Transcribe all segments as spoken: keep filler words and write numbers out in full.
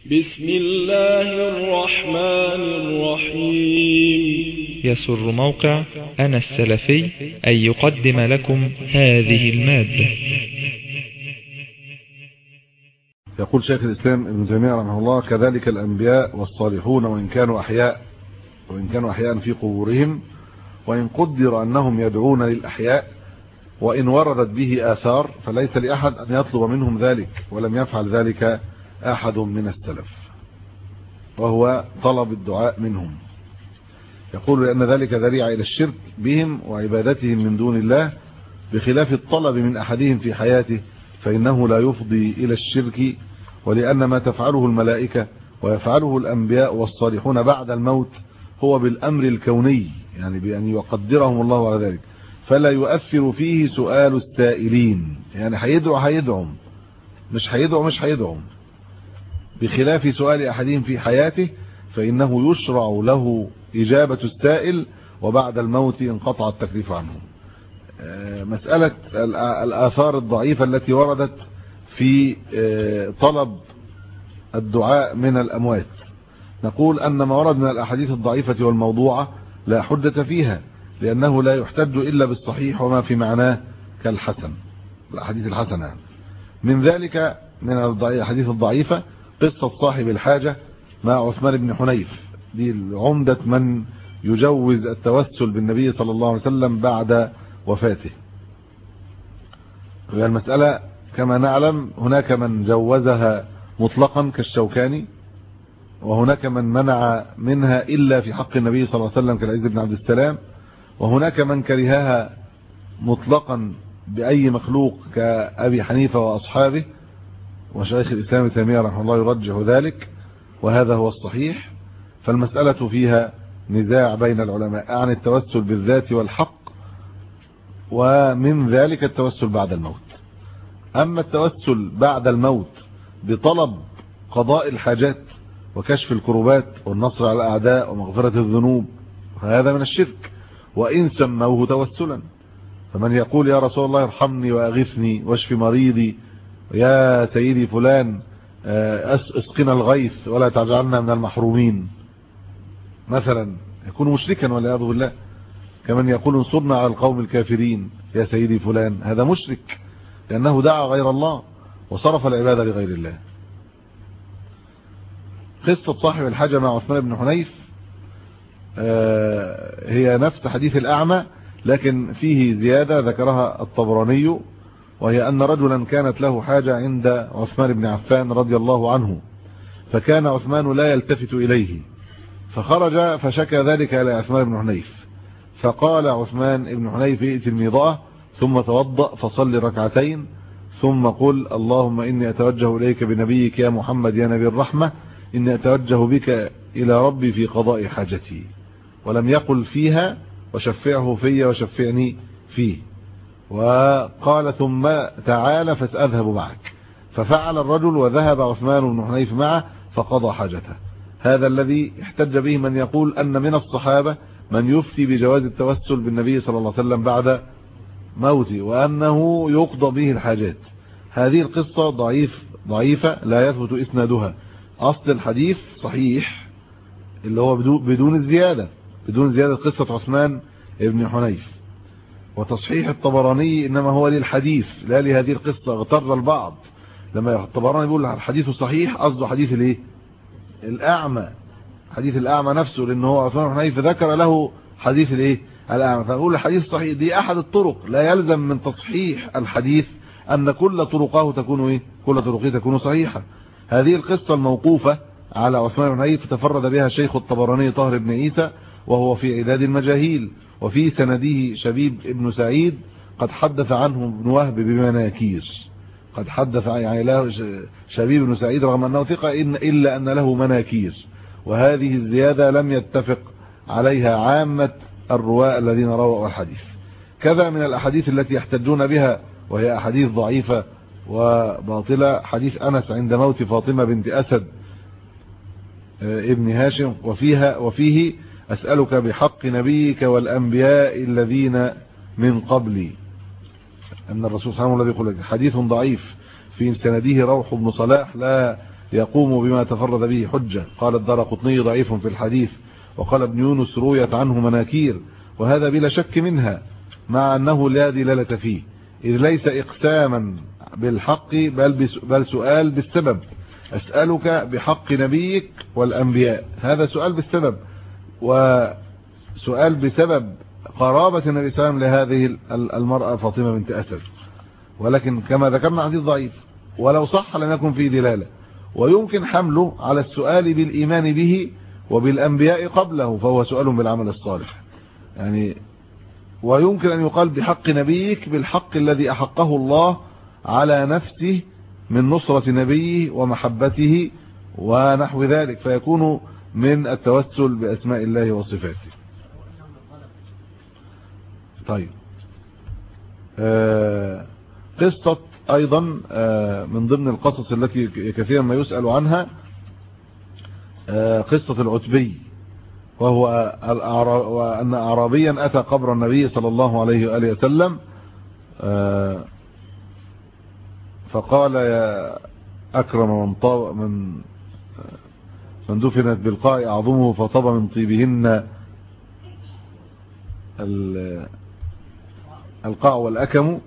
بسم الله الرحمن الرحيم. يسر موقع أنا السلفي أن يقدم لكم هذه المادة. يقول شيخ الإسلام ابن تيمية رحمه الله: كذلك الأنبياء والصالحون وإن كانوا أحياء وإن كانوا أحياء في قبورهم، وإن قدر أنهم يدعون للأحياء، وإن وردت به آثار، فليس لأحد أن يطلب منهم ذلك، ولم يفعل ذلك أحد من السلف، وهو طلب الدعاء منهم. يقول لأن ذلك ذريعة إلى الشرك بهم وعبادتهم من دون الله، بخلاف الطلب من أحدهم في حياته فإنه لا يفضي إلى الشرك، ولأن ما تفعله الملائكة ويفعله الأنبياء والصالحون بعد الموت هو بالأمر الكوني، يعني بأن يقدرهم الله على ذلك، فلا يؤثر فيه سؤال السائلين، يعني هيدعو هيدعو مش هيدعو مش هيدعو بخلاف سؤال أحدهم في حياته فإنه يشرع له إجابة السائل، وبعد الموت انقطع التكليف عنه. مسألة الآثار الضعيفة التي وردت في طلب الدعاء من الأموات، نقول أن ما ورد من الأحاديث الضعيفة والموضوعة لا حجة فيها، لأنه لا يحتج إلا بالصحيح وما في معناه كالحسن، الأحاديث الحسنة. من ذلك من الأحاديث الضعيفة قصة صاحب الحاجة مع عثمان بن حنيف، دي عمدة من يجوز التوسل بالنبي صلى الله عليه وسلم بعد وفاته. المسألة كما نعلم هناك من جوزها مطلقا كالشوكاني، وهناك من منع منها إلا في حق النبي صلى الله عليه وسلم كالعز بن عبد السلام، وهناك من كرهها مطلقا بأي مخلوق كأبي حنيفة وأصحابه، وشيخ الإسلام ابن تيمية رحمه الله يرجح ذلك، وهذا هو الصحيح. فالمسألة فيها نزاع بين العلماء عن التوسل بالذات والحق، ومن ذلك التوسل بعد الموت. أما التوسل بعد الموت بطلب قضاء الحاجات وكشف الكروبات والنصر على الأعداء ومغفرة الذنوب، فهذا من الشرك، وإن سموه توسلا. فمن يقول يا رسول الله ارحمني وأغثني واشف مريضي، يا سيدي فلان اسقنا الغيث ولا تجعلنا من المحرومين مثلا، يكون مشركا والعياذ بالله. كمن يقول انصرنا على القوم الكافرين يا سيدي فلان، هذا مشرك، لأنه دعا غير الله وصرف العبادة لغير الله. قصة صاحب الحاجة مع عثمان بن حنيف هي نفس حديث الأعمى، لكن فيه زيادة ذكرها الطبراني، وهي أن رجلا كانت له حاجة عند عثمان بن عفان رضي الله عنه، فكان عثمان لا يلتفت إليه، فخرج فشكى ذلك إلى عثمان بن حنيف، فقال عثمان بن حنيف: ائت الميضاء ثم توضأ فصل ركعتين ثم قل اللهم إني أتوجه إليك بنبيك يا محمد يا نبي الرحمة، إني أتوجه بك إلى ربي في قضاء حاجتي، ولم يقل فيها وشفعه في وشفعني فيه، وقال ثم تعال فسأذهب معك، ففعل الرجل وذهب عثمان بن حنيف معه فقضى حاجته. هذا الذي احتج به من يقول أن من الصحابة من يفتي بجواز التوسل بالنبي صلى الله عليه وسلم بعد موته، وأنه يقضى به الحاجات. هذه القصة ضعيف ضعيفة لا يثبت إسنادها. أصل الحديث صحيح اللي هو بدون الزيادة، بدون زيادة قصة عثمان بن حنيف. وتصحيح الطبراني إنما هو للحديث لا لهذه القصة. اغتر البعض لما الطبراني يقول الحديث صحيح قصده حديث الايه الأعمى، حديث الأعمى نفسه، لأنه هو عثمان بن حنيف ذكر له حديث الايه الأعمى، فنقول الحديث صحيح. دي أحد الطرق، لا يلزم من تصحيح الحديث أن كل طرقه تكون ايه كل طرقه تكون صحيحة. هذه القصة الموقوفة على عثمان بن حنيف تفرد بها شيخ الطبراني طاهر بن عيسى، وهو في عداد المجاهيل، وفي سنده شبيب ابن سعيد قد حدث عنه ابن وهب بمناكير، قد حدث يعني له شبيب بن سعيد رغم أنه ثقة إن إلا أن له مناكير، وهذه الزيادة لم يتفق عليها عامة الرواة الذين رووا الحديث. كذا من الأحاديث التي يحتجون بها وهي أحاديث ضعيفة وباطلة حديث أنس عند موت فاطمة بنت أسد ابن هاشم، وفيها وفيه أسألك بحق نبيك والأنبياء الذين من قبلي، أن الرسول صلى الله عليه وسلم الذي يقول حديث ضعيف في سنده روح بن صلاح لا يقوم بما تفرد به حجة. قال الدارقطني ضعيف في الحديث، وقال ابن يونس رويت عنه مناكير، وهذا بلا شك منها، مع أنه لا دلالة فيه، إذ ليس إقساما بالحق بل, بل سؤال بالسبب. أسألك بحق نبيك والأنبياء، هذا سؤال بالسبب، وسؤال بسبب قرابة النبي صلى الله عليه وسلم لهذه المرأة فاطمة بنت أسد، ولكن كما ذكرنا حديث ضعيف، ولو صح لم يكن فيه دلالة، ويمكن حمله على السؤال بالإيمان به وبالأنبياء قبله، فهو سؤال بالعمل الصالح يعني. ويمكن أن يقال بحق نبيك بالحق الذي أحقه الله على نفسه من نصرة نبيه ومحبته ونحو ذلك، فيكون من التوسل بأسماء الله وصفاته. طيب آه قصة أيضا آه من ضمن القصص التي كثيرا ما يسأل عنها آه قصة العتبي، وهو وأن أعرابيا أتى قبر النبي صلى الله عليه وآله وسلم آه فقال يا أكرم من طاب من من دفنت بالقاء أعظمه فطاب من طيبهن القاع والأكم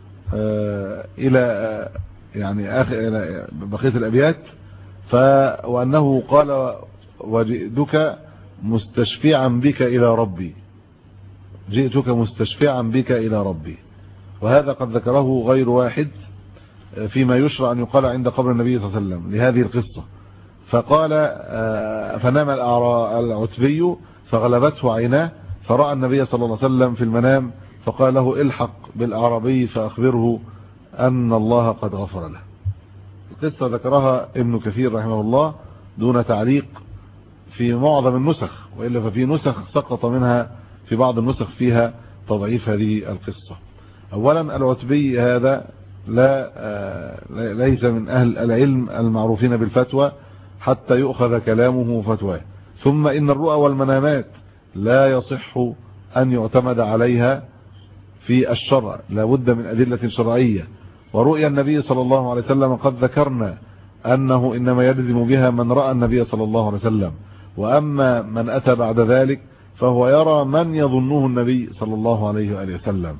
إلى يعني آخر إلى بقية الأبيات. ف وأنه قال وجئتك مستشفعا بك إلى ربي، جئتك مستشفعا بك إلى ربي. وهذا قد ذكره غير واحد فيما يشرع أن يقال عند قبر النبي صلى الله عليه وسلم لهذه القصة. فقال فنام العتبي فغلبته عيناه، فرأى النبي صلى الله عليه وسلم في المنام، فقال له الحق بالأعرابي فأخبره أن الله قد غفر له. القصة ذكرها ابن كثير رحمه الله دون تعليق في معظم النسخ، وإلا ففي نسخ سقط منها في بعض النسخ فيها تضعيف هذه القصة. أولا العتبي هذا لا ليس من أهل العلم المعروفين بالفتوى حتى يؤخذ كلامه فتواه. ثم إن الرؤى والمنامات لا يصح أن يعتمد عليها في الشرع، لا بد من أدلة شرعية. ورؤيا النبي صلى الله عليه وسلم قد ذكرنا أنه إنما يلزم بها من رأى النبي صلى الله عليه وسلم، وأما من أتى بعد ذلك فهو يرى من يظنه النبي صلى الله عليه وآله وسلم.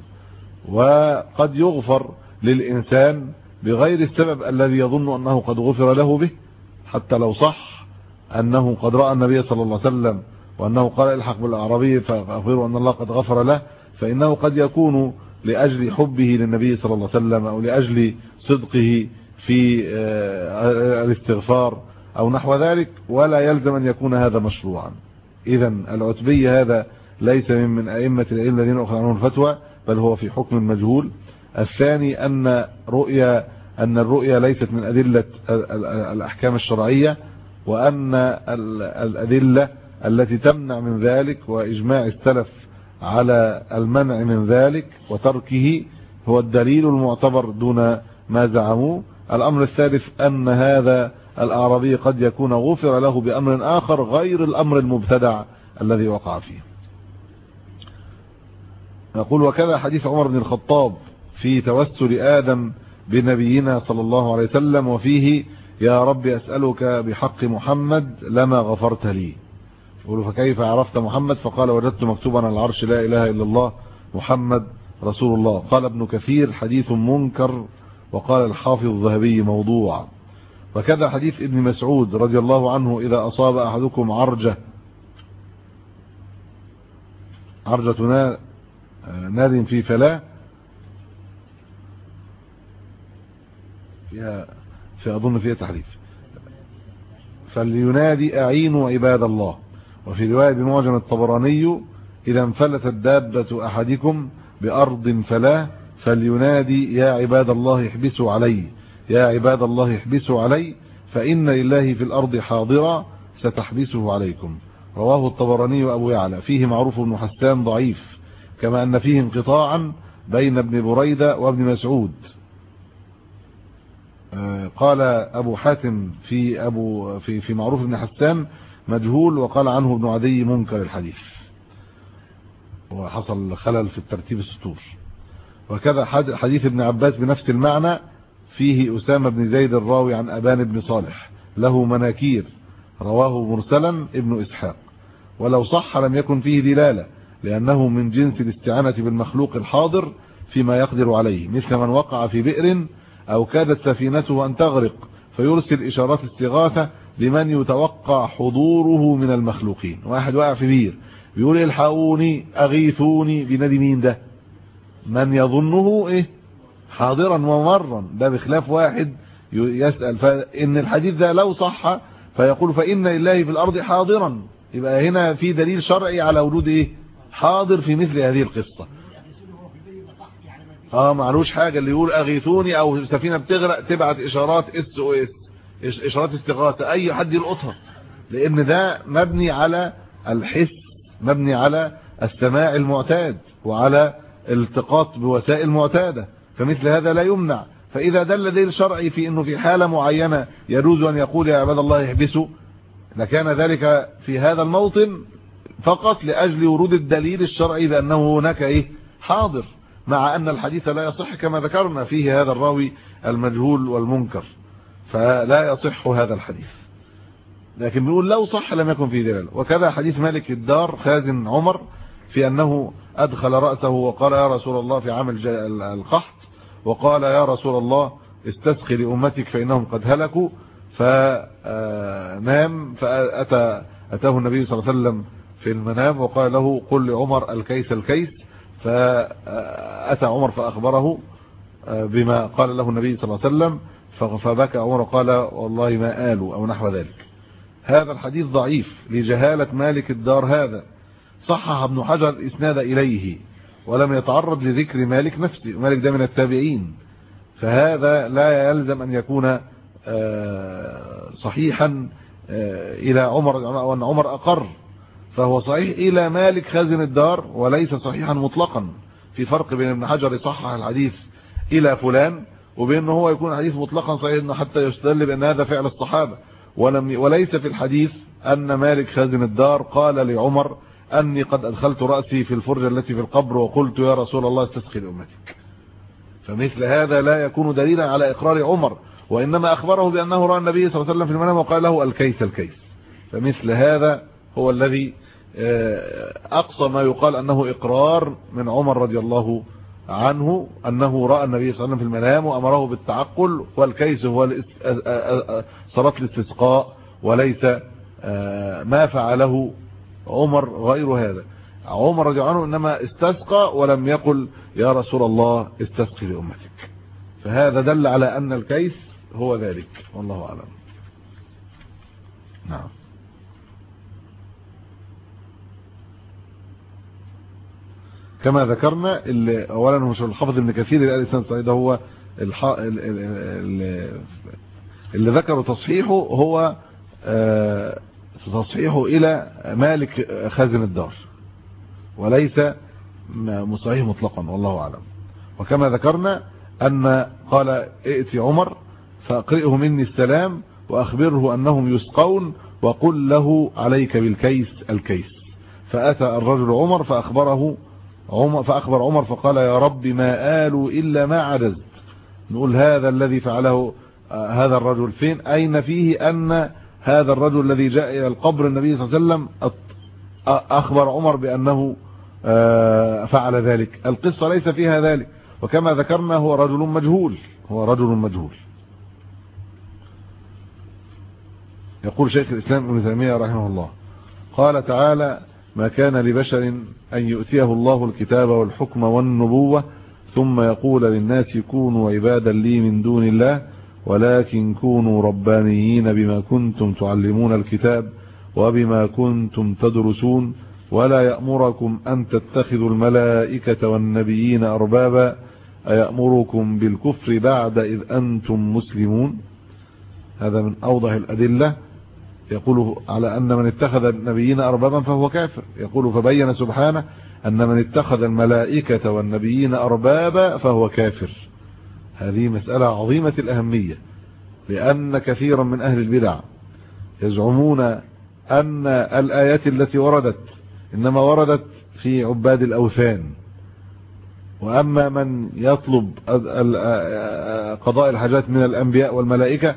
وقد يغفر للإنسان بغير السبب الذي يظن أنه قد غفر له به، حتى لو صح أنه قد رأى النبي صلى الله عليه وسلم وأنه قال الحق بالأعرابي فأخبره أن الله قد غفر له، فإنه قد يكون لأجل حبه للنبي صلى الله عليه وسلم أو لأجل صدقه في الاستغفار أو نحو ذلك، ولا يلزم أن يكون هذا مشروعا. إذن العتبي هذا ليس من من أئمة العلم الذين أخذ عنهم الفتوى، بل هو في حكم مجهول. الثاني أن رؤيا أن الرؤيا ليست من أدلة الأحكام الشرعية، وأن الأدلة التي تمنع من ذلك وإجماع السلف على المنع من ذلك وتركه هو الدليل المعتبر دون ما زعموه. الأمر الثالث أن هذا الأعرابي قد يكون غفر له بأمر آخر غير الأمر المبتدع الذي وقع فيه. نقول وكذا حديث عمر بن الخطاب في توسل آدم بنبينا صلى الله عليه وسلم، وفيه يا رب أسألك بحق محمد لما غفرت لي. يقول فكيف عرفت محمد؟ فقال وجدت مكتوبا على العرش لا إله إلا الله محمد رسول الله. قال ابن كثير حديث منكر، وقال الحافظ الذهبي موضوع. وكذا حديث ابن مسعود رضي الله عنه إذا أصاب أحدكم عرجة عرجة نار, نار في فلاة فيها في أظن فيها تحريف، فلينادي أعينوا عباد الله. وفي رواية بمعجم الطبراني إذا انفلتت دابة أحدكم بأرض فلاة فلينادي يا عباد الله احبسوا علي، يا عباد الله احبسوا علي فإن لله في الأرض حاضرا ستحبسه عليكم. رواه الطبراني وأبو يعلى. فيه معروف بن حسان ضعيف، كما أن فيه انقطاعا بين ابن بريدة وابن مسعود. قال أبو حاتم في أبو في في معروف بن حسان مجهول، وقال عنه ابن عدي منكر الحديث، وحصل خلل في الترتيب السطور. وكذا حديث ابن عباس بنفس المعنى، فيه أسامة بن زيد الراوي عن أبان بن صالح له مناكير، رواه مرسلا ابن إسحاق. ولو صح لم يكن فيه دلالة، لأنه من جنس الاستعانة بالمخلوق الحاضر فيما يقدر عليه، مثل من وقع في بئر أو كادت سفينته أن تغرق فيرسل إشارات استغاثة لمن يتوقع حضوره من المخلوقين. واحد واقع في بير بيقول الحقوني أغيثوني، بينادي مين ده؟ من يظنه إيه حاضرا ومرا، ده بخلاف واحد يسأل. فإن الحديث ده لو صح فيقول فإن لله في الأرض حاضرا، يبقى هنا في دليل شرعي على وجود إيه حاضر في مثل هذه القصة. اه معلوش حاجة اللي يقول أغيثوني أو سفينة بتغرق تبعت إشارات اس او اس، إشارات استغاثة، أي حد يلقطها، لأن ده مبني على الحس، مبني على السماع المعتاد وعلى الالتقاط بوسائل معتادة، فمثل هذا لا يمنع. فإذا دل دليل شرعي في أنه في حالة معينة يجوز أن يقول يا عباد الله يحبسوا، لكان ذلك في هذا الموطن فقط لأجل ورود الدليل الشرعي بأنه هناك إيه حاضر، مع أن الحديث لا يصح كما ذكرنا فيه هذا الراوي المجهول والمنكر، فلا يصح هذا الحديث. لكن بيقول لو صح لم يكن فيه دلالة. وكذا حديث مالك الدار خازن عمر في أنه أدخل رأسه وقال يا رسول الله في عام القحط، وقال يا رسول الله استسقي لأمتك فإنهم قد هلكوا، فنام فأتى أتاه النبي صلى الله عليه وسلم في المنام وقال له قل لعمر الكيس الكيس، فأتى عمر فأخبره بما قال له النبي صلى الله عليه وسلم، فبكى عمر وقال والله ما آلوا أو نحو ذلك. هذا الحديث ضعيف لجهالة مالك الدار هذا، صحح ابن حجر الإسناد إليه ولم يتعرض لذكر مالك نفسه، مالك ده من التابعين، فهذا لا يلزم أن يكون صحيحا إلى عمر أو أن عمر أقر، فهو صحيح إلى مالك خازن الدار وليس صحيحا مطلقا. في فرق بين ابن حجر يصحح الحديث إلى فلان وبين هو يكون حديث مطلقا صحيح انه حتى يستدل بأن هذا فعل الصحابة، ولم وليس في الحديث أن مالك خازن الدار قال لعمر أني قد أدخلت رأسي في الفرجة التي في القبر وقلت يا رسول الله استسقي لأمتك. فمثل هذا لا يكون دليلا على إقرار عمر، وإنما أخبره بأنه رأى النبي صلى الله عليه وسلم في المنام وقال له الكيس الكيس. فمثل هذا هو الذي أقصى ما يقال أنه إقرار من عمر رضي الله عنه أنه رأى النبي صلى الله عليه وسلم في المنام وأمره بالتعقل، والكيس هو صلاة الاستسقاء وليس ما فعله عمر غير هذا. عمر رضي الله عنه إنما استسقى ولم يقل يا رسول الله استسقي لأمتك، فهذا دل على أن الكيس هو ذلك، والله أعلم. نعم. كما ذكرنا اللي اولا مش الحافظ ابن كثير اللي قال الاسناد صحيح، ده هو الح... اللي... اللي ذكروا تصحيحه هو تصحيحه الى مالك خازن الدار وليس مصحيح مطلقا، والله اعلم. وكما ذكرنا ان قال ائتي عمر فاقرئه مني السلام واخبره انهم يسقون وقل له عليك بالكيس الكيس. فاتى الرجل عمر فاخبره عمر فأخبر عمر فقال يا رب ما آلوا إلا ما عجزت. نقول هذا الذي فعله هذا الرجل فين؟ أين فيه أن هذا الرجل الذي جاء إلى القبر النبي صلى الله عليه وسلم أخبر عمر بأنه فعل ذلك؟ القصة ليس فيها ذلك، وكما ذكرنا هو رجل مجهول، هو رجل مجهول. يقول شيخ الإسلام ابن تيمية رحمه الله قال تعالى ما كان لبشر أن يؤتيه الله الكتاب والحكم والنبوة ثم يقول للناس كونوا عبادا لي من دون الله ولكن كونوا ربانيين بما كنتم تعلمون الكتاب وبما كنتم تدرسون ولا يأمركم أن تتخذوا الملائكة والنبيين أربابا أيأمركم بالكفر بعد إذ أنتم مسلمون. هذا من أوضح الأدلة يقول على أن من اتخذ النبيين أربابا فهو كافر. يقول فبين سبحانه أن من اتخذ الملائكة والنبيين أربابا فهو كافر. هذه مسألة عظيمة الأهمية، لأن كثيرا من أهل البدع يزعمون أن الآيات التي وردت إنما وردت في عباد الأوثان، وأما من يطلب قضاء الحاجات من الأنبياء والملائكة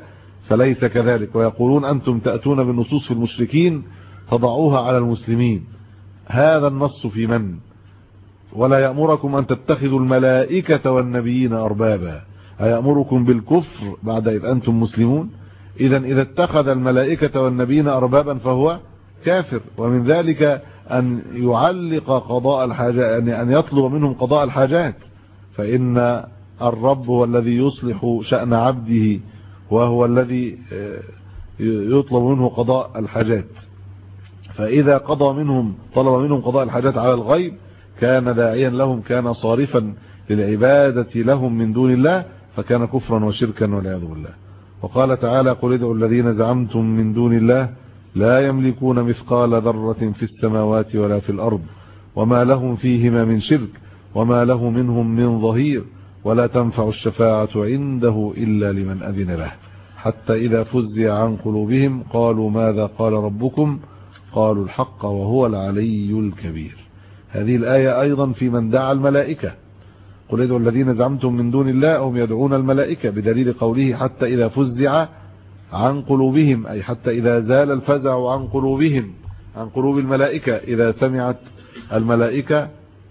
فليس كذلك. ويقولون أنتم تأتون بالنصوص في المشركين تضعوها على المسلمين. هذا النص في من؟ ولا يأمركم أن تتخذوا الملائكة والنبيين أربابا، أيأمركم بالكفر بعد إذ أنتم مسلمون؟ إذا إذا اتخذ الملائكة والنبيين أربابا فهو كافر. ومن ذلك أن يعلق قضاء الحاجات، أن يطلب منهم قضاء الحاجات، فإن الرب هو الذي يصلح شأن عبده، وهو الذي يطلب منه قضاء الحاجات. فإذا قضى منهم طلب منهم قضاء الحاجات على الغيب كان داعيا لهم، كان صارفا للعبادة لهم من دون الله، فكان كفرا وشركا والعياذ بالله. وقال تعالى: قل ادعوا الذين زعمتم من دون الله لا يملكون مثقال ذرة في السماوات ولا في الأرض وما لهم فيهما من شرك وما له منهم من ظهير ولا تنفع الشفاعة عنده إلا لمن أذن له حتى إذا فزع عن قلوبهم قالوا ماذا قال ربكم قالوا الحق وهو العلي الكبير. هذه الآية أيضا في من دعا الملائكة. قل ادعوا الذين زعمتم من دون الله هم يدعون الملائكة، بدليل قوله حتى إذا فزع عن قلوبهم، أي حتى إذا زال الفزع عن قلوبهم، عن قلوب الملائكة، إذا سمعت الملائكة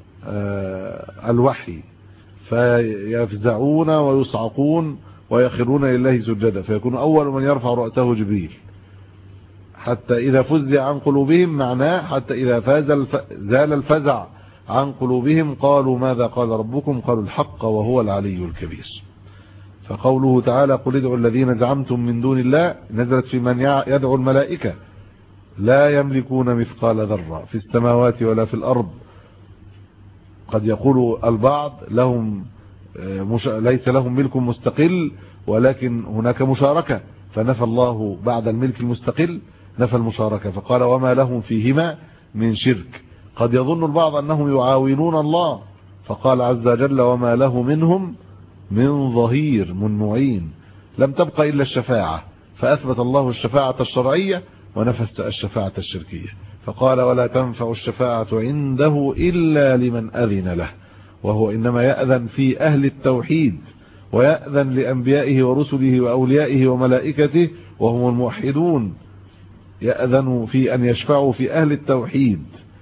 الوحي فيفزعون ويصعقون ويخرون لله سجدا، فيكون أول من يرفع رأسه جبريل. حتى إذا فزع عن قلوبهم معناه حتى إذا فاز الف... زال الفزع عن قلوبهم قالوا ماذا قال ربكم قالوا الحق وهو العلي الكبير. فقوله تعالى قل ادعوا الذين زعمتم من دون الله نزلت في من يدعو الملائكة لا يملكون مثقال ذرة في السماوات ولا في الأرض. قد يقول البعض لهم مش... ليس لهم ملك مستقل ولكن هناك مشاركة، فنفى الله بعد الملك المستقل نفى المشاركة فقال وما لهم فيهما من شرك. قد يظن البعض أنهم يعاونون الله فقال عز وجل وما له منهم من ظهير من معين. لم تبقى إلا الشفاعة، فأثبت الله الشفاعة الشرعية ونفى الشفاعة الشركية، فقال ولا تنفع الشفاعة عنده إلا لمن أذن له، وهو إنما يأذن في أهل التوحيد ويأذن لأنبيائه ورسله وأوليائه وملائكته وهم الموحدون، يأذن في أن يشفعوا في أهل التوحيد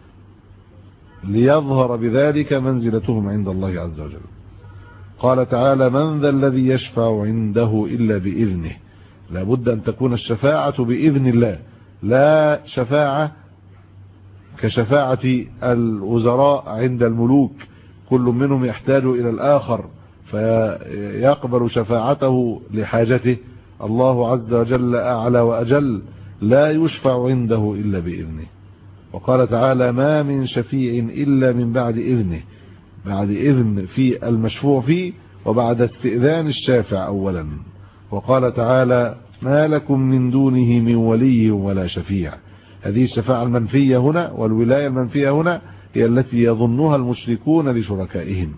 ليظهر بذلك منزلتهم عند الله عز وجل. قال تعالى من ذا الذي يشفع عنده إلا بإذنه. لابد أن تكون الشفاعة بإذن الله، لا شفاعة كشفاعة الوزراء عند الملوك كل منهم يحتاج إلى الآخر فيقبل شفاعته لحاجته. الله عز وجل أعلى وأجل لا يشفع عنده إلا بإذنه. وقال تعالى ما من شفيع إلا من بعد إذنه، بعد إذن في المشفوع فيه وبعد استئذان الشافع أولا. وقال تعالى ما لكم من دونه من ولي ولا شفيع. هذه الشفاعة المنفية هنا والولاية المنفية هنا هي التي يظنها المشركون لشركائهم.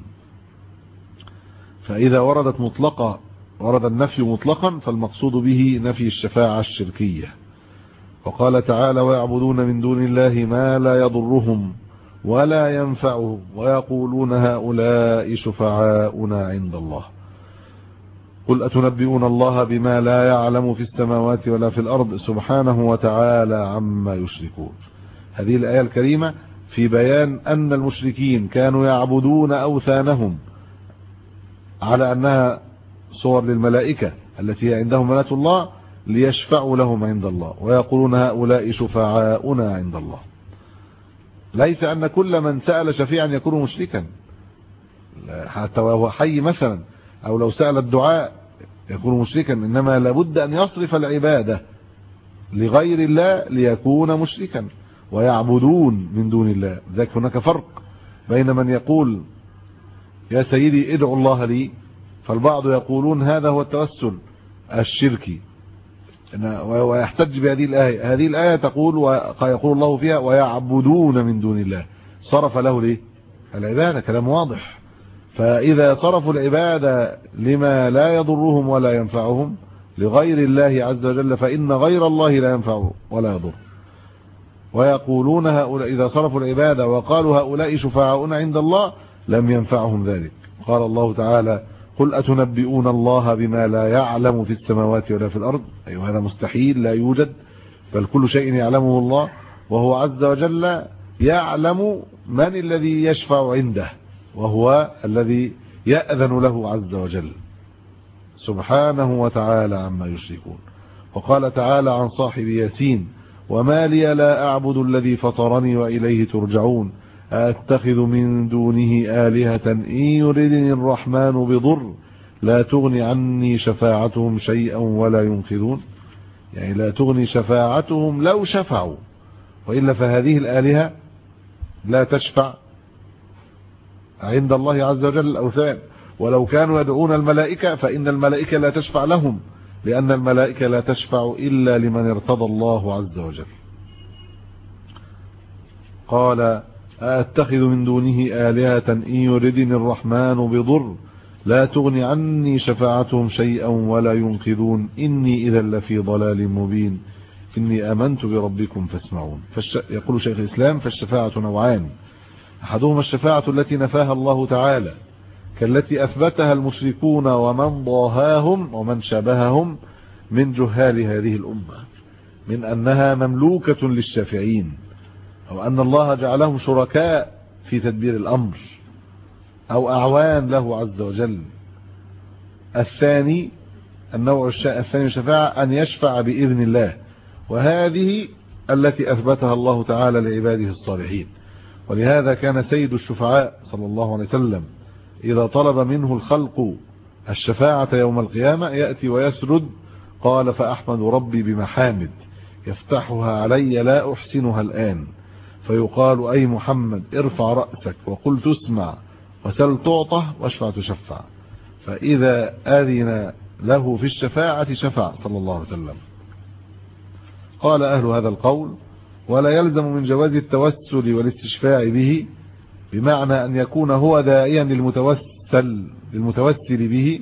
فإذا وردت مطلقة ورد النفي مطلقا فالمقصود به نفي الشفاعة الشركية. وقال تعالى ويعبدون من دون الله ما لا يضرهم ولا ينفعهم ويقولون هؤلاء شفعاؤنا عند الله قل أتنبئون الله بما لا يعلم في السماوات ولا في الأرض سبحانه وتعالى عما يشركون. هذه الآية الكريمة في بيان أن المشركين كانوا يعبدون أوثانهم على أنها صور للملائكة التي هي عندهم منات الله ليشفعوا لهم عند الله، ويقولون هؤلاء شفعاؤنا عند الله. ليس أن كل من سأل شفيعا يكون مشركا، حتى وهو حي مثلا أو لو سأل الدعاء يكون مشركا، إنما لابد أن يصرف العبادة لغير الله ليكون مشركا. ويعبدون من دون الله، ذلك هناك فرق بين من يقول يا سيدي ادعو الله لي، فالبعض يقولون هذا هو التوسل الشركي ويحتج بهذه الآية. هذه الآية تقول ويقول الله فيها ويعبدون من دون الله، صرف له ليه العبادة، كلام واضح. فإذا صرفوا العبادة لما لا يضرهم ولا ينفعهم لغير الله عز وجل فإن غير الله لا ينفع ولا يضر. ويقولون هؤلاء إذا صرفوا العبادة وقالوا هؤلاء شفعاؤنا عند الله لم ينفعهم ذلك. قال الله تعالى قل أتنبئون الله بما لا يعلم في السماوات ولا في الأرض. أيوة هذا مستحيل، لا يوجد، بل كل شيء يعلمه الله، وهو عز وجل يعلم من الذي يشفع عنده، وهو الذي يأذن له عز وجل سبحانه وتعالى عما يشركون. وقال تعالى عن صاحب ياسين: وما لي لا أعبد الذي فطرني وإليه ترجعون أتخذ من دونه آلهة إن يردني الرحمن بضر لا تغني عني شفاعتهم شيئا ولا ينقذون. يعني لا تغني شفاعتهم لو شفعوا، وإلا فهذه الآلهة لا تشفع عند الله عز وجل الأوثان، ولو كانوا يدعون الملائكة فإن الملائكة لا تشفع لهم، لأن الملائكة لا تشفع إلا لمن ارتضى الله عز وجل. قال: أتخذ من دونه آلهة إن يردني الرحمن بضر لا تغني عني شفاعتهم شيئا ولا ينقذون إني إذا لفي ضلال مبين إني آمنت بربكم فاسمعون. فالش... يقول شيخ الإسلام: فالشفاعة نوعان، أحدهما الشفاعة التي نفاها الله تعالى كالتي أثبتها المشركون ومن ضاهاهم ومن شابههم من جهال هذه الأمة، من أنها مملوكة للشافعين، أو أن الله جعلهم شركاء في تدبير الأمر أو أعوان له عز وجل. الثاني النوع الثاني الشفاعة أن يشفع بإذن الله، وهذه التي أثبتها الله تعالى لعباده الصالحين. ولهذا كان سيد الشفعاء صلى الله عليه وسلم إذا طلب منه الخلق الشفاعة يوم القيامة يأتي ويسرد: قال: فأحمد ربي بمحامد يفتحها علي لا أحسنها الآن، فيقال: أي محمد ارفع رأسك وقل تسمع وسل تعطى واشفع تشفع. فإذا أذن له في الشفاعة شفع صلى الله عليه وسلم. قال أهل هذا القول: ولا يلزم من جواز التوسل والاستشفاع به، بمعنى أن يكون هو داعيا للمتوسل للمتوسل به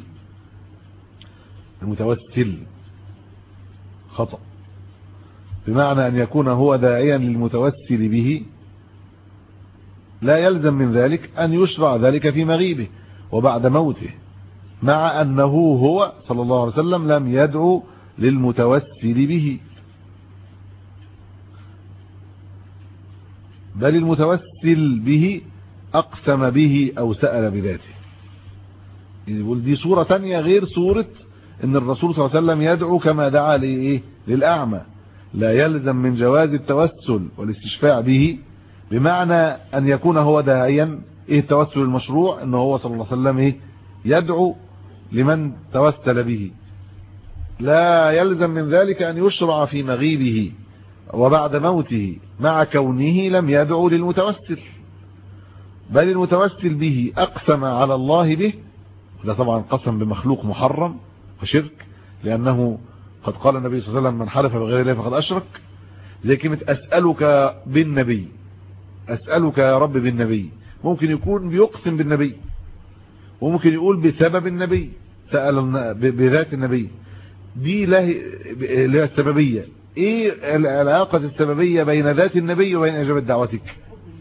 المتوسل خطأ بمعنى أن يكون هو داعيا للمتوسل به، لا يلزم من ذلك أن يشرع ذلك في مغيبه وبعد موته، مع أنه هو صلى الله عليه وسلم لم يدعو للمتوسل به، بل المتوسل به أقسم به أو سأل بذاته. يقول دي صورة تانية غير صورة ان الرسول صلى الله عليه وسلم يدعو كما دعا لإيه؟ للأعمى. لا يلزم من جواز التوسل والاستشفاع به بمعنى أن يكون هو داعيا. إيه التوسل المشروع؟ أنه هو صلى الله عليه وسلم إيه؟ يدعو لمن توسل به. لا يلزم من ذلك أن يشرع في مغيبه وبعد موته مع كونه لم يدعو للمتوسل، بل المتوسل به أقسم على الله به. ده طبعا قسم بمخلوق محرم وشرك، لأنه قد قال النبي صلى الله عليه وسلم: من حلف بغير الله فقد أشرك. زي كلمة أسألك بالنبي، أسألك يا رب بالنبي، ممكن يكون بيقسم بالنبي، وممكن يقول بسبب النبي، سأل بذات النبي. دي له السببية. ايه العلاقة السببية بين ذات النبي وبين إجابة دعوتك؟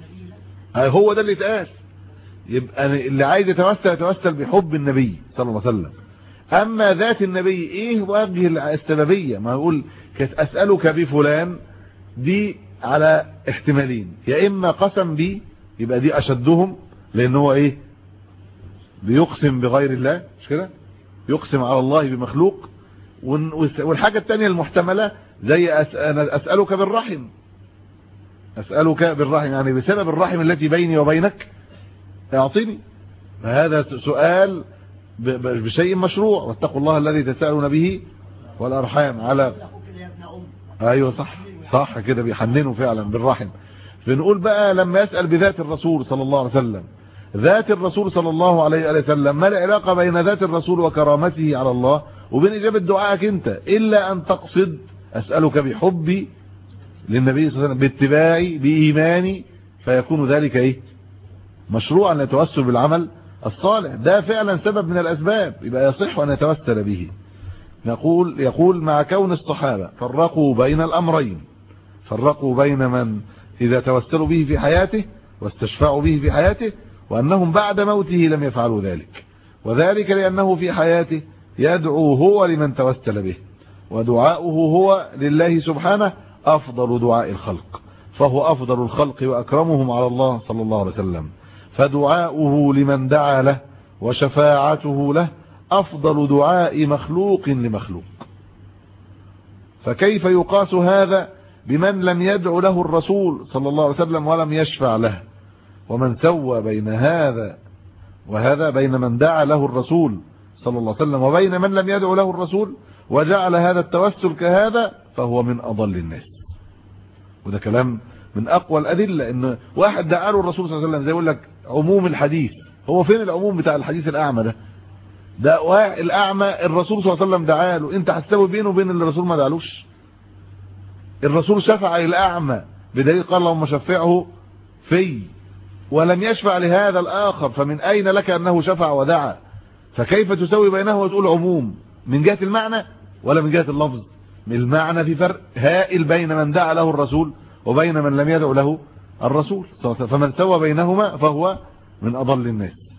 هو ده اللي اتقال. يبقى اللي عايز يتوسل يتوسل بحب النبي صلى الله عليه وسلم. اما ذات النبي ايه وجه السببية؟ ما يقول كانت أسألك بفلان، دي على احتمالين: يا اما قسم بي، يبقى دي اشدهم، لان هو ايه؟ بيقسم بغير الله، مش كده؟ يقسم على الله بمخلوق. والحاجة الثانية المحتملة زي أنا أسألك بالرحم، أسألك بالرحم يعني بسبب الرحم التي بيني وبينك اعطيني. فهذا سؤال بشيء مشروع. واتقوا الله الذي تسألون به والأرحام على ايوه صح صح كده، بيحننوا فعلا بالرحم. بنقول بقى لما يسأل بذات الرسول صلى الله عليه وسلم، ذات الرسول صلى الله عليه وسلم، ما العلاقة بين ذات الرسول وكرامته على الله وبين إجابة دعائك انت؟ إلا أن تقصد أسألك بحبي للنبي صلى الله عليه وسلم، باتباعي، بإيماني، فيكون ذلك ايه؟ مشروعا للتوسل بالعمل الصالح. ده فعلا سبب من الأسباب، يبقى يصح أن يتوسل به. نقول يقول مع كون الصحابة فرقوا بين الأمرين، فرقوا بين من إذا توسلوا به في حياته واستشفعوا به في حياته، وأنهم بعد موته لم يفعلوا ذلك. وذلك لأنه في حياته يدعو هو لمن توسل به، ودعاؤه هو لله سبحانه أفضل دعاء الخلق، فهو أفضل الخلق وأكرمهم على الله صلى الله عليه وسلم، فدعاؤه لمن دعا له وشفاعته له أفضل دعاء مخلوق لمخلوق. فكيف يقاس هذا بمن لم يدع له الرسول صلى الله عليه وسلم ولم يشفع له؟ ومن سوى بين هذا وهذا، بين من دعا له الرسول صلى الله عليه وسلم وبين من لم يدع له الرسول وجعل هذا التوسل كهذا، فهو من أضل الناس. وده كلام من أقوى الأدلة، إن واحد دعا له الرسول صلى الله عليه وسلم، زي يقول لك عموم الحديث. هو فين العموم بتاع الحديث الأعمى ده؟ ده الأعمى الرسول صلى الله عليه وسلم دعا له، أنت هتساوي بينه وبين اللي الرسول ما دعالوش؟ الرسول شفع للأعمى بدليل قال اللهم شفعه في، ولم يشفع لهذا الآخر، فمن أين لك أنه شفع ودعا؟ فكيف تسوي بينه وتقول عموم من جهة المعنى ولا من جهة اللفظ؟ من المعنى في فرق هائل بين من دعا له الرسول وبين من لم يدع له الرسول، فمن سوى بينهما فهو من أضل الناس.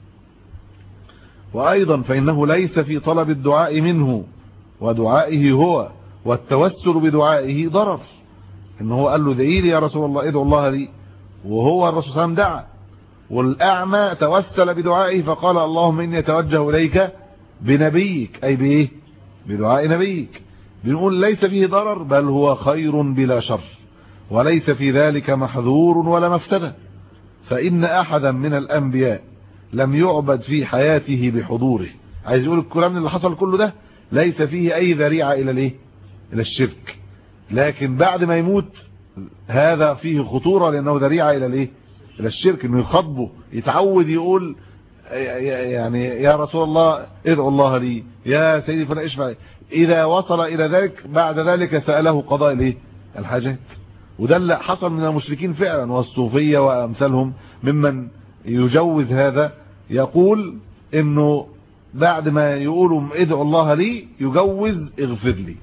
وأيضا فإنه ليس في طلب الدعاء منه ودعائه هو والتوسل بدعائه ضرر. إنه هو قال له ادعي لي يا رسول الله، ادعو الله لي، وهو الرسول صلى الله عليه وسلم دعا، والأعمى توسل بدعائه فقال اللهم إني أتوجه إليك بنبيك، أي بإيه؟ بدعاء نبيك. بنقول ليس فيه ضرر، بل هو خير بلا شر، وليس في ذلك محذور ولا مفسدة. فإن أحدا من الأنبياء لم يعبد في حياته بحضوره. عايز يقول الكلام اللي حصل كله ده ليس فيه أي ذريعة إلى الإيه؟ إلى الشرك، لكن بعد ما يموت هذا فيه خطورة، لأنه ذريعة إلى الإيه؟ إلى الشرك. إنه يخاطبه، يتعود يقول يعني يا رسول الله ادعو الله لي، يا سيدي فلا اشفع. إذا وصل إلى ذلك بعد ذلك سأله قضاء الإيه؟ الحاجات. وده اللي حصل من المشركين فعلا، والصوفية وأمثالهم ممن يجوز هذا، يقول إنه بعد ما يقولوا ادعو الله لي يجوز اغفر لي.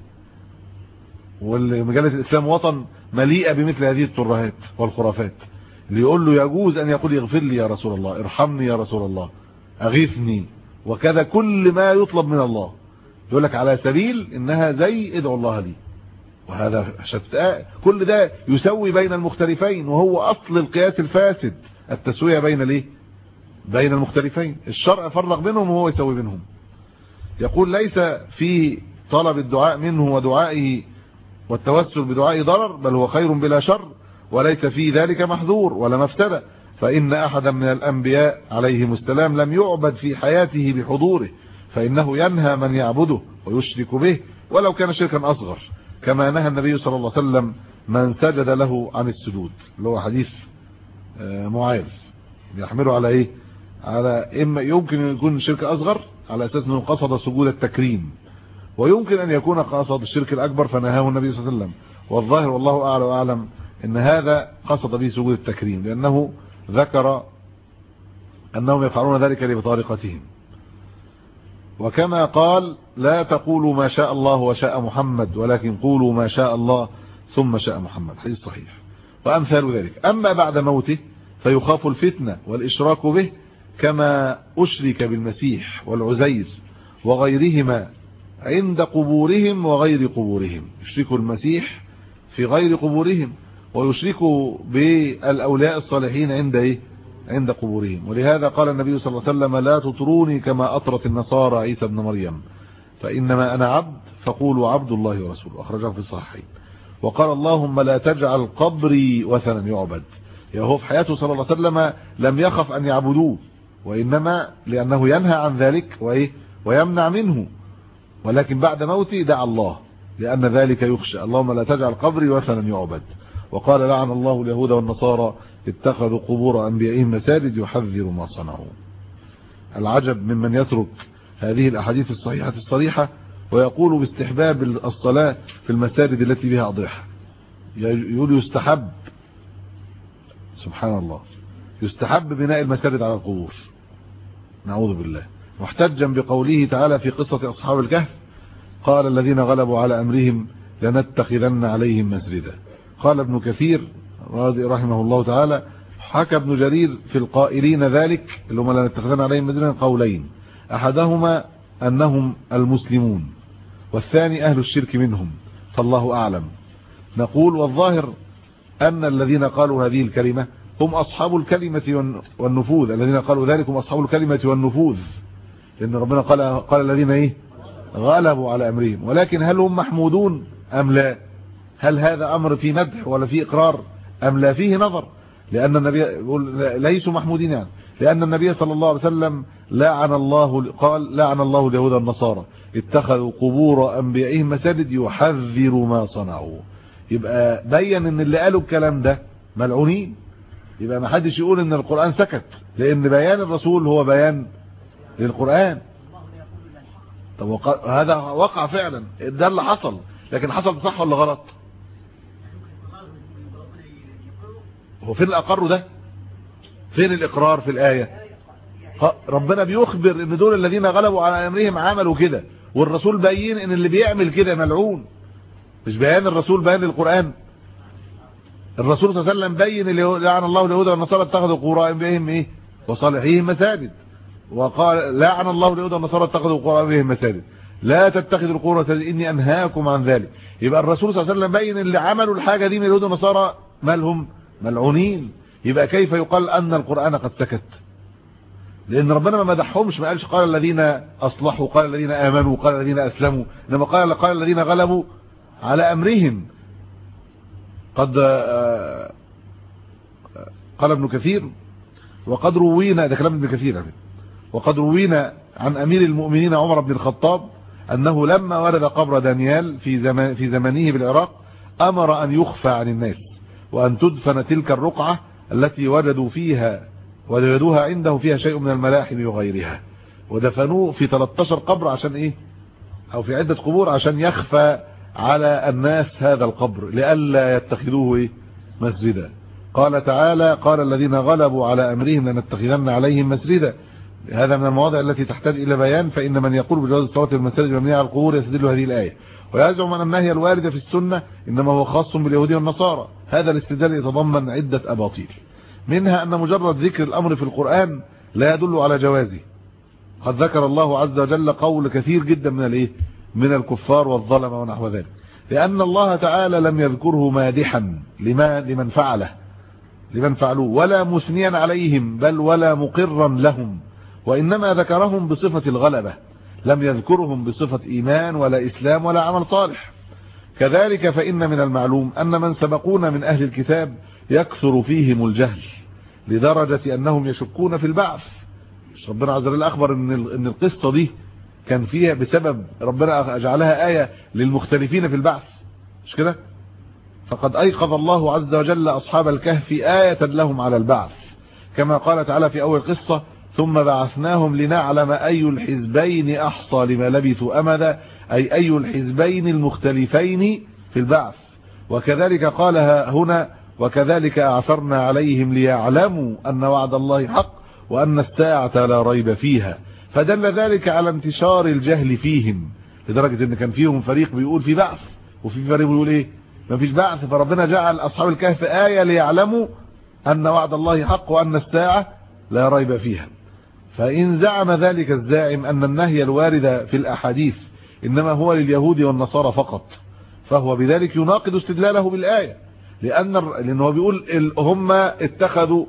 والمجلة الإسلام وطن مليئة بمثل هذه الترهات والخرافات، اللي يقول له يجوز أن يقول اغفر لي يا رسول الله، ارحمني يا رسول الله، أغيثني، وكذا كل ما يطلب من الله، يقول لك على سبيل إنها زي ادعو الله لي. وهذا شتاء، كل ده يسوي بين المختلفين، وهو أصل القياس الفاسد، التسوية بين الايه؟ بين المختلفين. الشرع فرق بينهم وهو يسوي بينهم. يقول ليس في طلب الدعاء منه ودعائه والتوسل بدعائه ضرر، بل هو خير بلا شر، وليس في ذلك محذور ولا مفسدة. فإن أحدا من الأنبياء عليهم السلام لم يعبد في حياته بحضوره، فإنه ينهى من يعبده ويشرك به ولو كان شركا أصغر، كما نهى النبي صلى الله عليه وسلم من سجد له عن السجود، اللي هو حديث معاذ يحمله على ايه؟ على اما يمكن يكون شرك اصغر على اساس انه قصد سجود التكريم، ويمكن ان يكون قصد الشرك الاكبر فنهاه النبي صلى الله عليه وسلم. والظاهر والله اعلى واعلم ان هذا قصد به سجود التكريم، لانه ذكر انهم يفعلون ذلك لبطارقتهم. وكما قال لا تقولوا ما شاء الله وشاء محمد، ولكن قولوا ما شاء الله ثم شاء محمد، حديث صحيح. وأمثال ذلك. أما بعد موته فيخاف الفتنة والإشراك به، كما أشرك بالمسيح والعزير وغيرهما عند قبورهم وغير قبورهم. يشركوا المسيح في غير قبورهم، ويشركوا بالأولياء الصالحين عند إيه؟ عند قبورهم. ولهذا قال النبي صلى الله عليه وسلم لا تطروني كما أطرت النصارى عيسى ابن مريم، فإنما أنا عبد فقولوا عبد الله ورسوله، أخرجه في الصحيحين. وقال اللهم لا تجعل قبري وثنا يعبد. يعني هو في حياته صلى الله عليه وسلم لم يخف أن يعبدوه، وإنما لأنه ينهى عن ذلك وإيه؟ ويمنع منه، ولكن بعد موته دعا الله لأن ذلك يخشى. اللهم لا تجعل قبري وثنا يعبد. وقال لعن الله اليهود والنصارى اتخذوا قبور أنبيائهم مساجد يحذر ما صنعوا. العجب ممن يترك هذه الأحاديث الصحيحة الصريحة ويقول باستحباب الصلاة في المساجد التي بها أضرحة. يقول يستحب، سبحان الله، يستحب بناء المساجد على القبور، نعوذ بالله، محتجا بقوله تعالى في قصة أصحاب الكهف قال الذين غلبوا على أمرهم لنتخذن عليهم مسجدا. قال ابن كثير رحمه الله تعالى حكى ابن جرير في القائلين ذلك اللي هم لنتخذن عليهم مسجدا قولين: أحدهما أنهم المسلمون والثاني أهل الشرك منهم، فالله أعلم. نقول والظاهر أن الذين قالوا هذه الكلمة هم أصحاب الكلمة والنفوذ، الذين قالوا ذلك هم أصحاب الكلمة والنفوذ، لأن ربنا قال قال الذين إيه غلبوا على أمرهم. ولكن هل هم محمودون أم لا؟ هل هذا أمر في مدح ولا في إقرار أم لا؟ فيه نظر، لأن النبي يقول ليسوا محمودين، يعني لأن النبي صلى الله عليه وسلم لعن الله قال لعن الله اليهود والنصارى اتخذوا قبور أنبيائهم مساجد يحذر ما صنعوا. يبقى بين ان اللي قالوا الكلام ده ملعونين. يبقى ما حدش يقول ان القرآن سكت، لان بيان الرسول هو بيان للقرآن. طب وقع هذا وقع فعلا، ده اللي حصل، لكن حصل صح ولا غلط؟ هو فين الأقر ده؟ فين الإقرار في الآية؟ ربنا بيخبر ان دول الذين غلبوا على أمرهم عملوا كده، والرسول بيين ان اللي بيعمل كده ملعون. مش بيان الرسول بيان للقرآن. الرسول صلى الله عليه وسلم بين لعن الله اليهود والنصارى اتخذوا قبور انبيائهم ايه وصالحيهم مساجد، وقال لعن الله اليهود والنصارى اتخذوا قبور انبيائهم مساجد لا تتخذوا القبور مساجد اني انهاكم عن ذلك. يبقى الرسول صلى الله عليه وسلم بين اللي عملوا الحاجه دي من اليهود والنصارى مالهم ملعونين. يبقى كيف يقال ان القرآن قد سكت؟ لان ربنا ما مدحهمش، ما قالش قال الذين اصلحوا، قال الذين امنوا، قال الذين اسلموا، انما قال قال الذين غلبوا على أمرهم. قد قال ابن كثير وقد روينا، ده كلام ابن كثير، وقد روينا عن أمير المؤمنين عمر بن الخطاب أنه لما ورد قبر دانيال في زمان في زمانه بالعراق أمر أن يخفى عن الناس وأن تدفن تلك الرقعة التي وجدوا فيها وجدوها عنده فيها شيء من الملاحم وغيرها، ودفنوه في ثلاثة عشر قبر عشان إيه، أو في عدة قبور عشان يخفى على الناس هذا القبر لئلا يتخذوه إيه؟ مسجدا. قال تعالى قال الذين غلبوا على أمرهم لنتخذن عليهم مسجدا. هذا من المواضع التي تحتاج إلى بيان، فإن من يقول بجواز الصلاة في المساجد المبنية على القبور يستدل هذه الآية، ويزعم أن النهي الوارد في السنة إنما هو خاص باليهود والنصارى. هذا الاستدلال يتضمن عدة أباطيل، منها أن مجرد ذكر الأمر في القرآن لا يدل على جوازه. قد ذكر الله عز وجل قول كثير جدا من الايه من الكفار والظلمه ونحو ذلك، لأن الله تعالى لم يذكره مادحا لما لمن فعله لمن فعلوه ولا مثنيا عليهم بل ولا مقرا لهم، وإنما ذكرهم بصفة الغلبة، لم يذكرهم بصفة إيمان ولا إسلام ولا عمل صالح. كذلك فإن من المعلوم أن من سبقونا من أهل الكتاب يكثر فيهم الجهل لدرجة أنهم يشكون في البعث. ربنا عز وجل أخبر إن إن القصة دي كان فيها بسبب ربنا جعلها آية للمختلفين في البعث، مش كده؟ فقد أيقظ الله عز وجل أصحاب الكهف آية لهم على البعث، كما قال تعالى في أول قصة ثم بعثناهم لنعلم أي الحزبين أحصى لما لبثوا أمدا، أي أي الحزبين المختلفين في البعث. وكذلك قالها هنا وكذلك أعثرنا عليهم ليعلموا أن وعد الله حق وأن الساعة لا ريب فيها، فدل ذلك على انتشار الجهل فيهم لدرجة ان كان فيهم فريق بيقول في بعث وفي فريق بيقول ايه ما فيش بعث. فربنا جعل أصحاب الكهف آية ليعلموا أن وعد الله حق وأن الساعة لا ريب فيها. فإن زعم ذلك الزاعم أن النهي الوارد في الأحاديث إنما هو لليهود والنصارى فقط، فهو بذلك يناقض استدلاله بالآية، لأن لأنه بيقول هم اتخذوا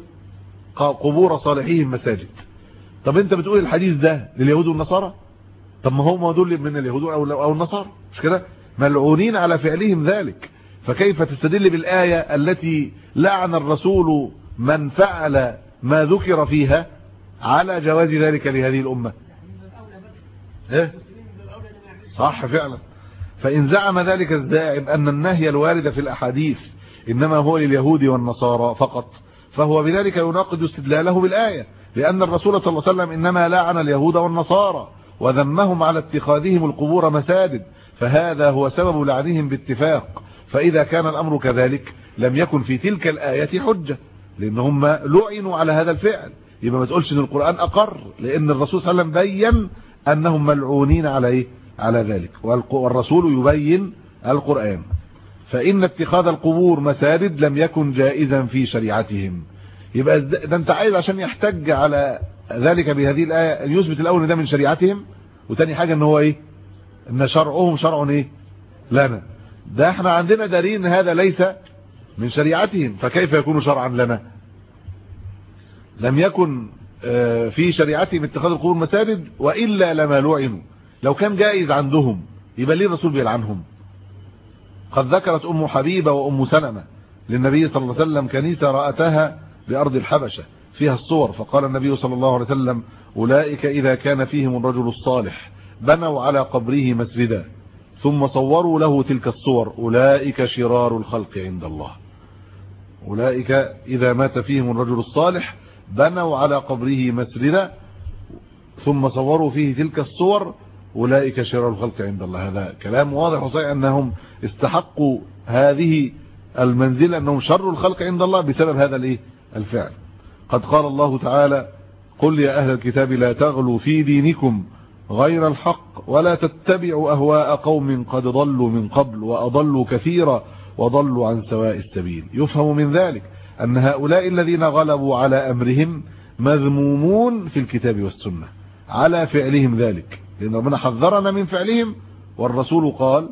قبور صالحيهم مساجد. طب انت بتقول الحديث ده لليهود والنصارى؟ طب ما هم دول من اليهود او النصارى، مش كده؟ ملعونين على فعلهم ذلك، فكيف تستدل بالآية التي لعن الرسول من فعل ما ذكر فيها على جواز ذلك لهذه الأمة؟ ايه صح فعلا. فإن زعم ذلك الزاعم أن النهي الوارد في الأحاديث إنما هو لليهود والنصارى فقط، فهو بذلك يناقض استدلاله بالآية، لأن الرسول صلى الله عليه وسلم إنما لعن اليهود والنصارى وذمهم على اتخاذهم القبور مساجد، فهذا هو سبب لعنهم باتفاق. فإذا كان الأمر كذلك لم يكن في تلك الآية حجة، لأنهم لعنوا على هذا الفعل. يبقى ما تقولش إن القرآن أقر، لأن الرسول صلى الله عليه وسلم بين أنهم ملعونين على إيه؟ على ذلك، والرسول يبين القرآن. فإن اتخاذ القبور مساجد لم يكن جائزا في شريعتهم، يبقى ده انت عايز عشان يحتج على ذلك بهذه الآية يثبت الأول ان ده من شريعتهم، وتاني حاجة ان هو ايه، ان شرعهم شرع ايه لنا. ده احنا عندنا دليل ان هذا ليس من شريعتهم، فكيف يكون شرعا لنا؟ لم يكن في شريعتهم اتخاذ القبور مساجد، وإلا لما لعنوا. لو كان جائز عندهم يبقى ليه الرسول بيلعنهم؟ قد ذكرت أم حبيبة وأم سلمة للنبي صلى الله عليه وسلم كنيسة رأتها بأرض الحبشة فيها الصور، فقال النبي صلى الله عليه وسلم: أولئك إذا كان فيهم الرجل الصالح بنوا على قبره مسجدا ثم صوروا له تلك الصور، أولئك شرار الخلق عند الله. أولئك إذا مات فيهم الرجل الصالح بنوا على قبره مسجدا ثم صوروا فيه تلك الصور، أولئك شرار الخلق عند الله. هذا كلام واضح وصحيح أنهم استحقوا هذه المنزلة، أنهم شر الخلق عند الله بسبب هذا الايه الفعل. قد قال الله تعالى: قل يا أهل الكتاب لا تغلوا في دينكم غير الحق ولا تتبعوا أهواء قوم قد ضلوا من قبل وأضلوا كثيرا وضلوا عن سواء السبيل. يفهم من ذلك أن هؤلاء الذين غلبوا على أمرهم مذمومون في الكتاب والسنة على فعلهم ذلك، لأن ربنا حذرنا من فعلهم، والرسول قال: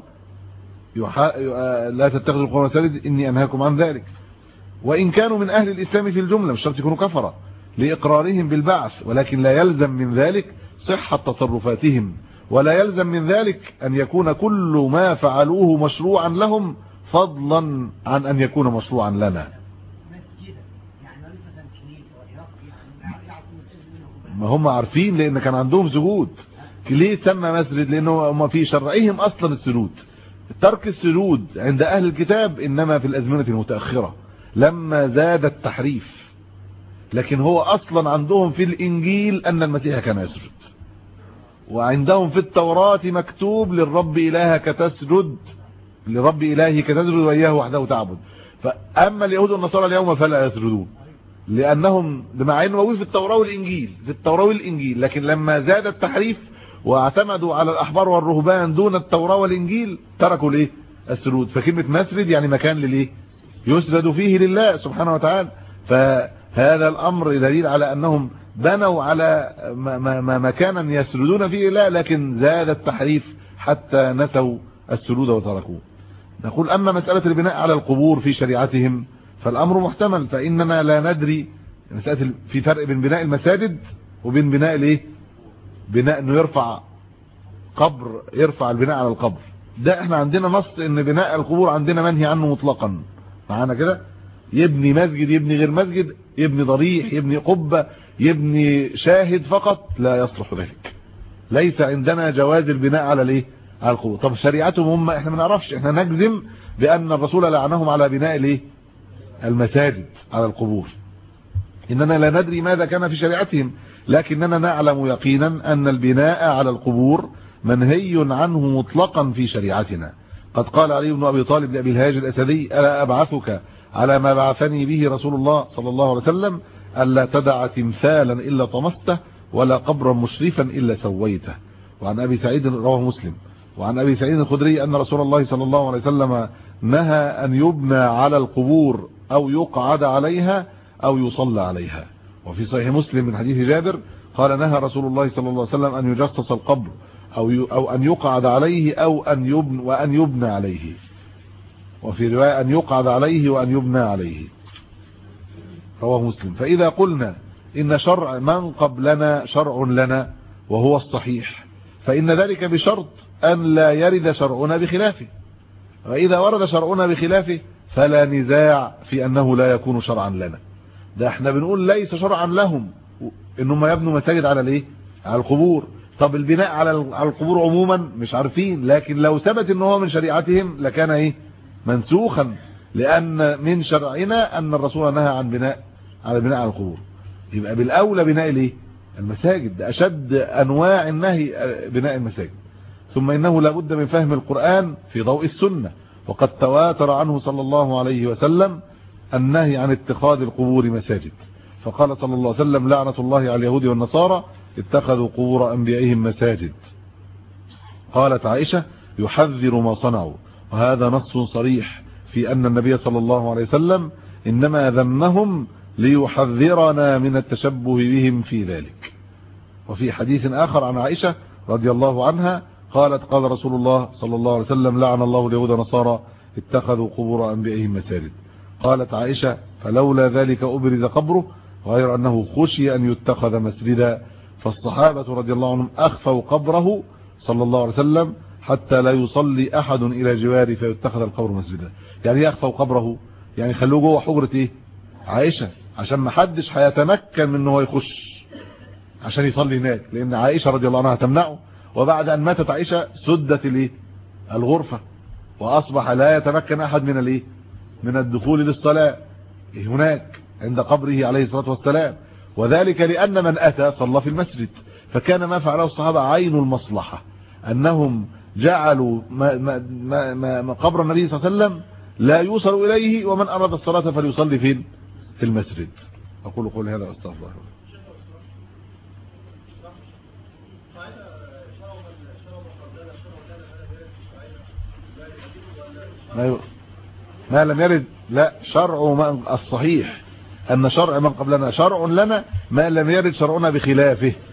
لا تتخذوا القبور مساجد إني أنهاكم عن ذلك. وإن كانوا من أهل الإسلام في الجملة، مش شرط يكونوا كفرة لإقرارهم بالبعث، ولكن لا يلزم من ذلك صحة تصرفاتهم، ولا يلزم من ذلك أن يكون كل ما فعلوه مشروعا لهم فضلا عن أن يكون مشروعا لنا. ما هم عارفين، لأن كان عندهم سجود. ليه سمى مسجد؟ لأنه هم في شرعهم أصلا السجود. ترك السجود عند أهل الكتاب إنما في الأزمنة المتأخرة لما زاد التحريف، لكن هو أصلا عندهم في الإنجيل أن المسيح كان يسجد، وعندهم في التوراة مكتوب: للرب إلهك تسجد، لرب إلهك تسجد وإياه وحده تعبد. فأما اليهود والنصارى اليوم فلا يسجدون، لأنهم بمع أنه موجود في التوراة والإنجيل في التوراة والإنجيل لكن لما زاد التحريف واعتمدوا على الأحبار والرهبان دون التوراة والإنجيل تركوا ليه السجود. فكلمة مسجد يعني مكان لليه يسجد فيه لله سبحانه وتعالى. فهذا الأمر دليل على أنهم بنوا على مكانا يسجدون فيه لله، لكن زاد التحريف حتى نسوا السجود وتركوه. نقول: أما مسألة البناء على القبور في شريعتهم فالأمر محتمل، فإننا لا ندري. مسألة في فرق بين بناء المساجد وبين بناء الايه بناء انه يرفع قبر، يرفع البناء على القبر. ده احنا عندنا نص ان بناء القبور عندنا منهي عنه مطلقا. معانا كده؟ يبني مسجد، يبني غير مسجد، يبني ضريح، يبني قبة، يبني شاهد فقط، لا يصلح ذلك. ليس عندنا جواز البناء على الايه على القبور. طب شريعتهم هم احنا ما نعرفش، احنا نجزم بان الرسول لعنهم على بناء الايه المساجد على القبور. اننا لا ندري ماذا كان في شريعتهم، لكننا نعلم يقينا ان البناء على القبور منهي عنه مطلقا في شريعتنا. قد قال علي بن ابي طالب لابي الهاج الاسدي: الا ابعثك على ما بعثني به رسول الله صلى الله عليه وسلم، الا تدع تمثالا الا طمسته ولا قبرا مشرفا الا سويته. وعن ابي سعيد رواه مسلم. وعن ابي سعيد الخدري ان رسول الله صلى الله عليه وسلم نهى ان يبنى على القبور او يقعد عليها او يصلى عليها. وفي صحيح مسلم من حديث جابر قال: نهى رسول الله صلى الله عليه وسلم ان يجسس القبر او او ان يقعد عليه او ان يبنى وان يبنى عليه. وفي روايه ان يقعد عليه وان يبنى عليه، رواه مسلم. فاذا قلنا ان شرع من قبلنا شرع لنا وهو الصحيح، فان ذلك بشرط ان لا يرد شرعنا بخلافه. واذا ورد شرعنا بخلافه فلا نزاع في انه لا يكون شرعا لنا. ده احنا بنقول ليس شرعا لهم انهم يبنوا مساجد على الايه على القبور. طب البناء على على القبور عموما مش عارفين، لكن لو ثبت ان هو من شريعتهم لكان ايه منسوخا، لان من شرعنا ان الرسول نهى عن بناء على البناء على القبور. يبقى بالاولى بناء الايه المساجد. ده اشد انواع النهي بناء المساجد. ثم انه لابد من فهم القرآن في ضوء السنة، وقد تواتر عنه صلى الله عليه وسلم النهي عن اتخاذ القبور مساجد. فقال صلى الله عليه وسلم: لعنة الله على اليهود والنصارى اتخذوا قبور انبيائهم مساجد. قالت عائشة: يحذر ما صنعوا. وهذا نص صريح في ان النبي صلى الله عليه وسلم انما ذمهم ليحذرنا من التشبه بهم في ذلك. وفي حديث آخر عن عائشة رضي الله عنها قالت قال رسول الله صلى الله عليه وسلم لعن الله اليهود والنصارى اتخذوا قبور أنبيائهم مساجد. قالت عائشة فلولا ذلك أبرز قبره غير أنه خشي أن يتخذ مسجدا. فالصحابة رضي الله عنهم أخفوا قبره صلى الله عليه وسلم حتى لا يصلي أحد إلى جواره فيتخذ القبر مسجدا. يعني يخفوا قبره يعني خلوه جوه حجرة إيه؟ عائشة عشان ما حدش هيتمكن من انه يخش عشان يصلي هناك، لأن عائشة رضي الله عنها تمنعه. وبعد أن ماتت عائشة سدت الايه الغرفة وأصبح لا يتمكن أحد من الايه من الدخول للصلاة هناك عند قبره عليه الصلاة والسلام. وذلك لأن من أتى صلى في المسجد. فكان ما فعله الصحابة عين المصلحة أنهم جعلوا ما ما ما ما قبر النبي صلى الله عليه وسلم لا يوصل إليه، ومن أراد الصلاة فليصلي فين في المسجد. أقول قولي هذا واستغفر الله. ما لم يرد لا شرع من الصحيح أن شرع من قبلنا شرع لنا ما لم يرد شرعنا بخلافه.